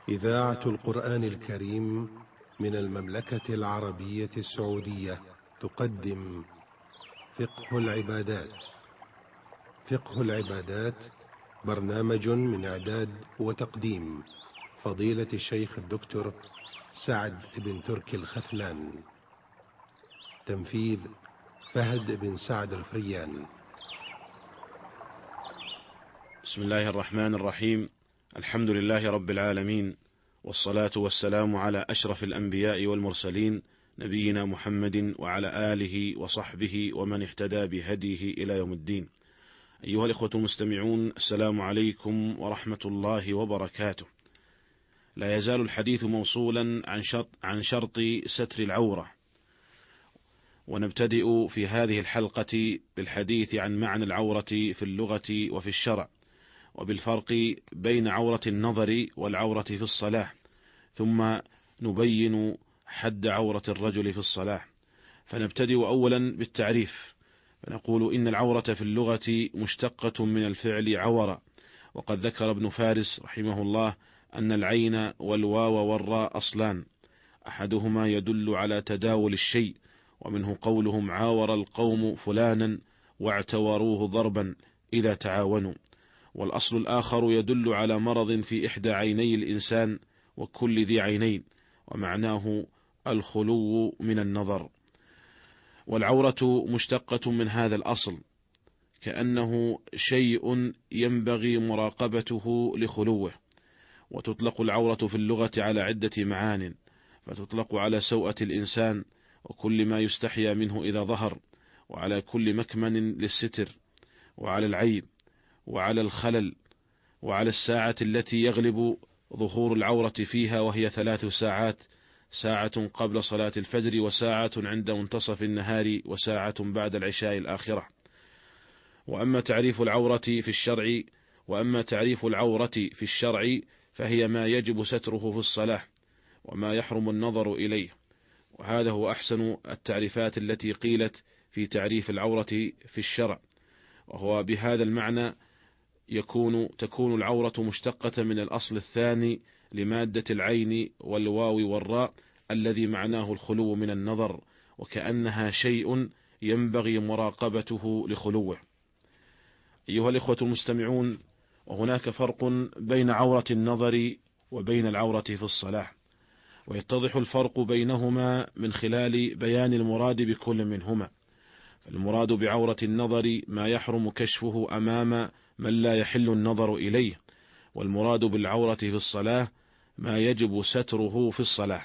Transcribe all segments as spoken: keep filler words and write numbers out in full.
إذاعة القرآن الكريم من المملكة العربية السعودية تقدم فقه العبادات. فقه العبادات برنامج من إعداد وتقديم فضيلة الشيخ الدكتور سعد بن تركي الخثلان. تنفيذ فهد بن سعد الفريان. بسم الله الرحمن الرحيم. الحمد لله رب العالمين، والصلاة والسلام على أشرف الأنبياء والمرسلين، نبينا محمد وعلى آله وصحبه ومن اهتدى بهديه إلى يوم الدين. أيها الإخوة المستمعون، السلام عليكم ورحمة الله وبركاته. لا يزال الحديث موصولا عن شرط, عن شرط ستر العورة، ونبتدئ في هذه الحلقة بالحديث عن معنى العورة في اللغة وفي الشرع، وبالفرق بين عورة النظر والعورة في الصلاة، ثم نبين حد عورة الرجل في الصلاة. فنبتدئ أولا بالتعريف، فنقول إن العورة في اللغة مشتقة من الفعل عور، وقد ذكر ابن فارس رحمه الله أن العين والواو والراء أصلان، أحدهما يدل على تداول الشيء، ومنه قولهم عاور القوم فلانا واعتوروه ضربا إذا تعاونوا، والأصل الآخر يدل على مرض في إحدى عيني الإنسان وكل ذي عينين، ومعناه الخلو من النظر. والعورة مشتقة من هذا الأصل، كأنه شيء ينبغي مراقبته لخلوه. وتطلق العورة في اللغة على عدة معان، فتطلق على سوءة الإنسان وكل ما يستحيا منه إذا ظهر، وعلى كل مكمن للستر، وعلى العيب، وعلى الخلل، وعلى الساعة التي يغلب ظهور العورة فيها، وهي ثلاث ساعات: ساعة قبل صلاة الفجر، وساعة عند منتصف النهار، وساعة بعد العشاء الآخرة. وأما تعريف العورة في الشرع وأما تعريف العورة في الشرع فهي ما يجب ستره في الصلاة، وما يحرم النظر إليه. وهذا هو أحسن التعريفات التي قيلت في تعريف العورة في الشرع، وهو بهذا المعنى يكون تكون العورة مشتقة من الأصل الثاني لمادة العين والواو والراء، الذي معناه الخلو من النظر، وكأنها شيء ينبغي مراقبته لخلوه. أيها الإخوة المستمعون، وهناك فرق بين عورة النظر وبين العورة في الصلاة، ويتضح الفرق بينهما من خلال بيان المراد بكل منهما. فالمراد بعورة النظر ما يحرم كشفه أمام من لا يحل النظر إليه، والمراد بالعورة في الصلاة ما يجب ستره في الصلاة.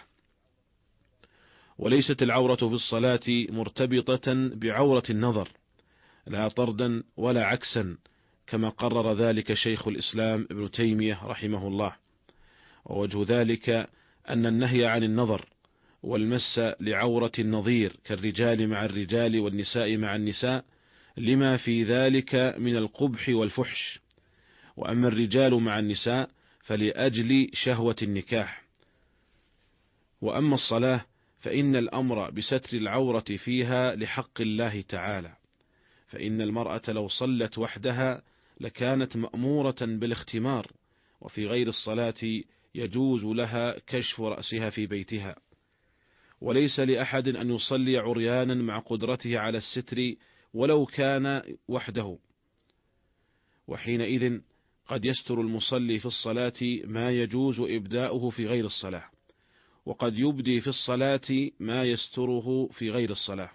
وليست العورة في الصلاة مرتبطة بعورة النظر، لا طردا ولا عكسا، كما قرر ذلك شيخ الإسلام ابن تيمية رحمه الله. ووجه ذلك أن النهي عن النظر والمس لعورة النظير كالرجال مع الرجال والنساء مع النساء لما في ذلك من القبح والفحش، وأما الرجال مع النساء فلأجل شهوة النكاح. وأما الصلاة فإن الأمر بستر العورة فيها لحق الله تعالى، فإن المرأة لو صلت وحدها لكانت مأمورة بالاختمار، وفي غير الصلاة يجوز لها كشف رأسها في بيتها. وليس لأحد أن يصلي عريانا مع قدرته على الستر ولو كان وحده، وحينئذ قد يستر المصلي في الصلاة ما يجوز إبداؤه في غير الصلاة، وقد يبدي في الصلاة ما يستره في غير الصلاة.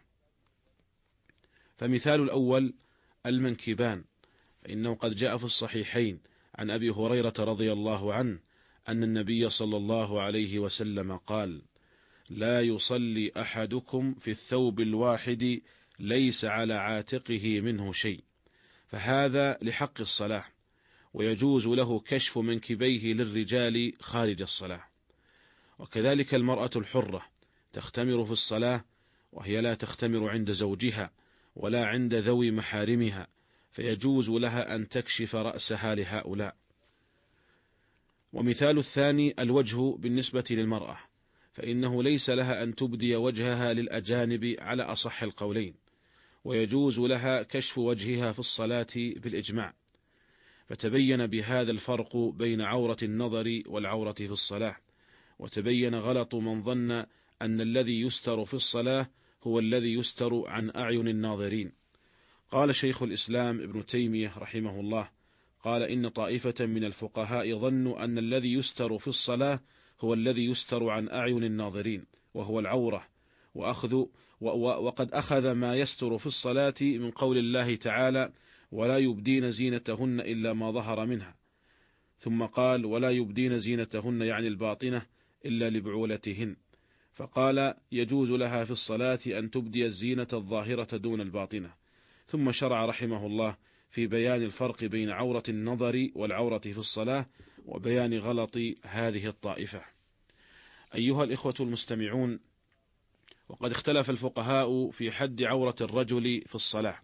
فمثال الأول المنكبان، فإنه قد جاء في الصحيحين عن أبي هريرة رضي الله عنه أن النبي صلى الله عليه وسلم قال: لا يصلي أحدكم في الثوب الواحد ليس على عاتقه منه شيء، فهذا لحق الصلاة، ويجوز له كشف منكبيه للرجال خارج الصلاة. وكذلك المرأة الحرة تختمر في الصلاة، وهي لا تختمر عند زوجها ولا عند ذوي محارمها، فيجوز لها أن تكشف رأسها لهؤلاء. ومثال الثاني الوجه بالنسبة للمرأة، فإنه ليس لها أن تبدي وجهها للأجانب على أصح القولين، ويجوز لها كشف وجهها في الصلاة بالإجماع. فتبين بهذا الفرق بين عورة النظر والعورة في الصلاة، وتبين غلط من ظن أن الذي يستر في الصلاة هو الذي يستر عن أعين الناظرين. قال شيخ الإسلام ابن تيمية رحمه الله قال إن طائفة من الفقهاء ظنوا أن الذي يستر في الصلاة هو الذي يستر عن أعين الناظرين وهو العورة، وأخذ وقد أخذ ما يستر في الصلاة من قول الله تعالى ولا يبدين زينتهن إلا ما ظهر منها، ثم قال ولا يبدين زينتهن يعني الباطنة إلا لبعولتهن، فقال يجوز لها في الصلاة أن تبدي الزينة الظاهرة دون الباطنة، ثم شرع رحمه الله في بيان الفرق بين عورة النظر والعورة في الصلاة وبيان غلط هذه الطائفة. أيها الإخوة المستمعون، وقد اختلف الفقهاء في حد عورة الرجل في الصلاة،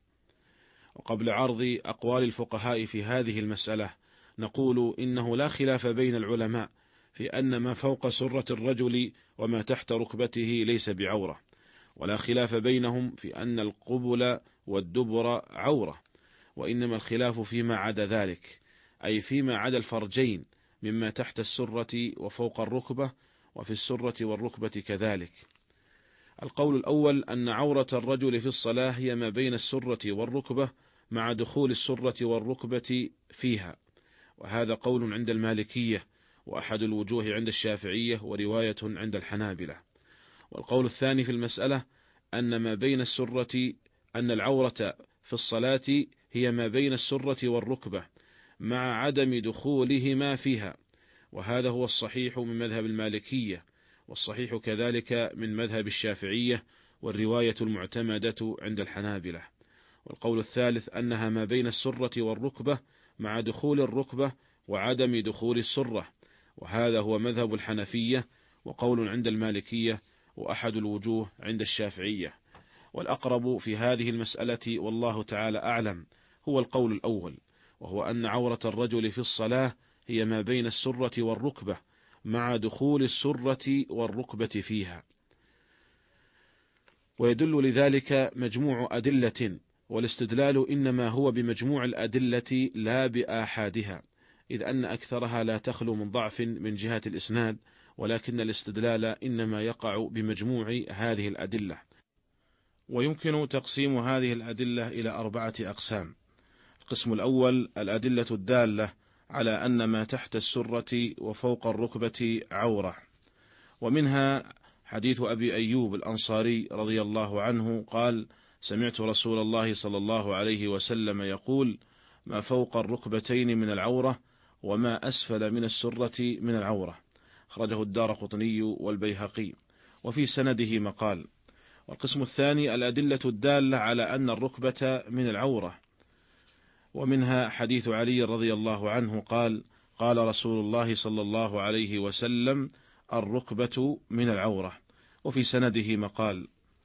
وقبل عرض أقوال الفقهاء في هذه المسألة نقول إنه لا خلاف بين العلماء في أن ما فوق سرة الرجل وما تحت ركبته ليس بعورة، ولا خلاف بينهم في أن القبل والدبر عورة، وإنما الخلاف فيما عدا ذلك، أي فيما عدا الفرجين مما تحت السرة وفوق الركبة وفي السرة والركبة كذلك. القول الأول أن عورة الرجل في الصلاة هي ما بين السرة والركبة مع دخول السرة والركبة فيها، وهذا قول عند المالكية وأحد الوجوه عند الشافعية ورواية عند الحنابلة. والقول الثاني في المسألة أن ما بين السرة أن العورة في الصلاة هي ما بين السرة والركبة مع عدم دخولهما فيها، وهذا هو الصحيح من مذهب المالكية، والصحيح كذلك من مذهب الشافعية، والرواية المعتمدة عند الحنابلة. والقول الثالث أنها ما بين السرة والركبة مع دخول الركبة وعدم دخول السرة، وهذا هو مذهب الحنفية وقول عند المالكية وأحد الوجوه عند الشافعية. والأقرب في هذه المسألة والله تعالى أعلم هو القول الأول، وهو أن عورة الرجل في الصلاة هي ما بين السرة والركبة مع دخول السرة والركبة فيها. ويدل لذلك مجموع أدلة، والاستدلال إنما هو بمجموع الأدلة لا بآحادها، إذ أن أكثرها لا تخلو من ضعف من جهة الإسناد، ولكن الاستدلال إنما يقع بمجموع هذه الأدلة. ويمكن تقسيم هذه الأدلة إلى أربعة أقسام. القسم الأول الأدلة الدالة على أن ما تحت السرة وفوق الركبة عورة، ومنها حديث أبي أيوب الأنصاري رضي الله عنه قال سمعت رسول الله صلى الله عليه وسلم يقول ما فوق الركبتين من العورة وما أسفل من السرة من العورة، أخرجه الدارقطني والبيهقي، وفي سنده مقال. والقسم الثاني الأدلة الدالة على أن الركبة من العورة، ومنها حديث علي رضي الله عنه قال قال رسول الله صلى الله عليه وسلم الركبة من العورة، وفي سنده مقال.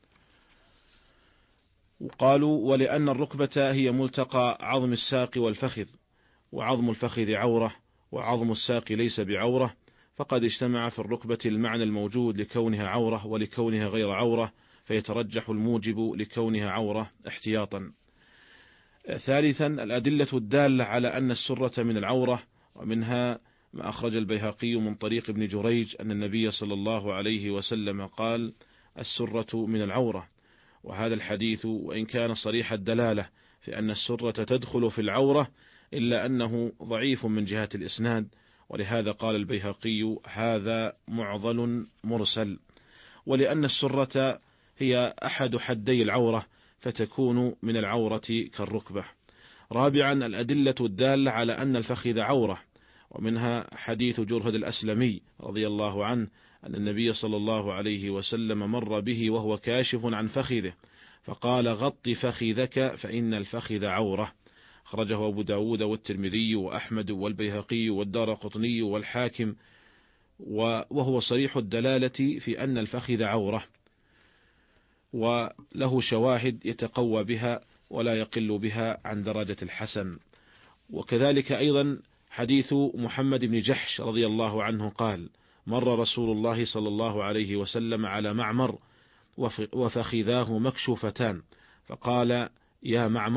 وقالوا ولأن الركبة هي ملتقى عظم الساق والفخذ، وعظم الفخذ عورة وعظم الساق ليس بعورة، فقد اجتمع في الركبة المعنى الموجود لكونها عورة ولكونها غير عورة، فيترجح الموجب لكونها عورة احتياطا. ثالثا الأدلة الدالة على أن السرة من العورة، ومنها ما أخرج البيهقي من طريق ابن جريج أن النبي صلى الله عليه وسلم قال السرة من العورة، وهذا الحديث وإن كان صريح الدلالة في أن السرة تدخل في العورة إلا أنه ضعيف من جهة الإسناد، ولهذا قال البيهقي هذا معضل مرسل، ولأن السرة هي أحد حدي العورة فتكون من العورة كالركبة. رابعا الأدلة الدالة على أن الفخذ عورة، ومنها حديث جرهد الأسلمي رضي الله عنه أن النبي صلى الله عليه وسلم مر به وهو كاشف عن فخذه فقال غط فخذك فإن الفخذ عورة، أخرجه أبو داود والترمذي وأحمد والبيهقي والدارقطني والحاكم، وهو صريح الدلالة في أن الفخذ عورة، وله شواهد يتقوى بها ولا يقل بها عن درجة الحسن. وكذلك أيضا حديث محمد بن جحش رضي الله عنه قال مر رسول الله صلى الله عليه وسلم على معمر وفخذاه مكشوفتان فقال يا معمر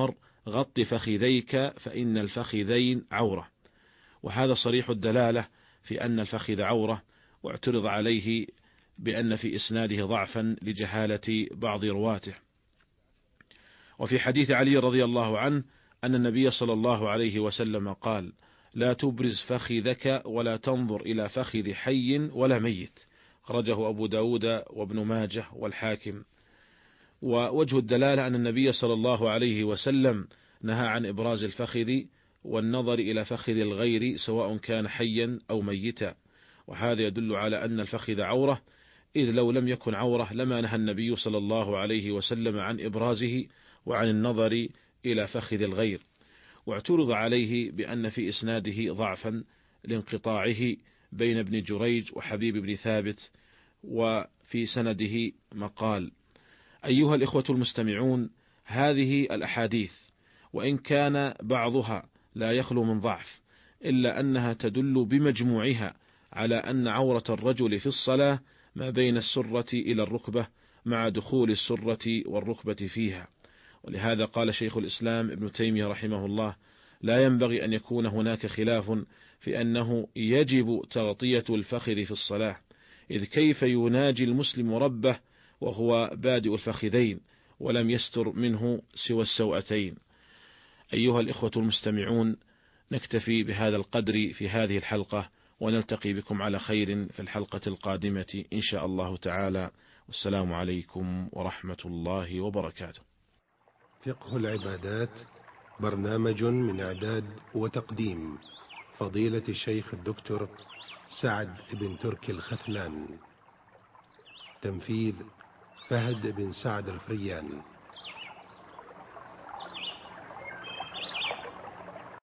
غط فخذيك فإن الفخذين عورة. وهذا صريح الدلالة في أن الفخذ عورة، واعترض عليه بأن في إسناده ضعفا لجهالة بعض رواته. وفي حديث علي رضي الله عنه أن النبي صلى الله عليه وسلم قال: لا تبرز فخذك ولا تنظر إلى فخذ حي ولا ميت، خرجه أبو داود وابن ماجه والحاكم. ووجه الدلالة أن النبي صلى الله عليه وسلم نهى عن إبراز الفخذ والنظر إلى فخذ الغير سواء كان حيا أو ميتا، وهذا يدل على أن الفخذ عورة، إذ لو لم يكن عورة لما نهى النبي صلى الله عليه وسلم عن إبرازه وعن النظر إلى فخذ الغير. واعترض عليه بأن في إسناده ضعفا لانقطاعه بين ابن جريج وحبيب بن ثابت، وفي سنده مقال. أيها الإخوة المستمعون، هذه الأحاديث وإن كان بعضها لا يخلو من ضعف، إلا أنها تدل بمجموعها على أن عورة الرجل في الصلاة ما بين السرة إلى الركبة، مع دخول السرة والركبة فيها. ولهذا قال شيخ الإسلام ابن تيمية رحمه الله: لا ينبغي أن يكون هناك خلاف في أنه يجب تغطية الفخذ في الصلاة، إذ كيف يناجي المسلم ربه وهو بادئ الفخذين ولم يستر منه سوى السوأتين. أيها الإخوة المستمعون، نكتفي بهذا القدر في هذه الحلقة، ونلتقي بكم على خير في الحلقة القادمة إن شاء الله تعالى. والسلام عليكم ورحمة الله وبركاته. فقه العبادات، برنامج من إعداد وتقديم فضيلة الشيخ الدكتور سعد بن تركي الختلان، تنفيذ فهد بن سعد الفريان.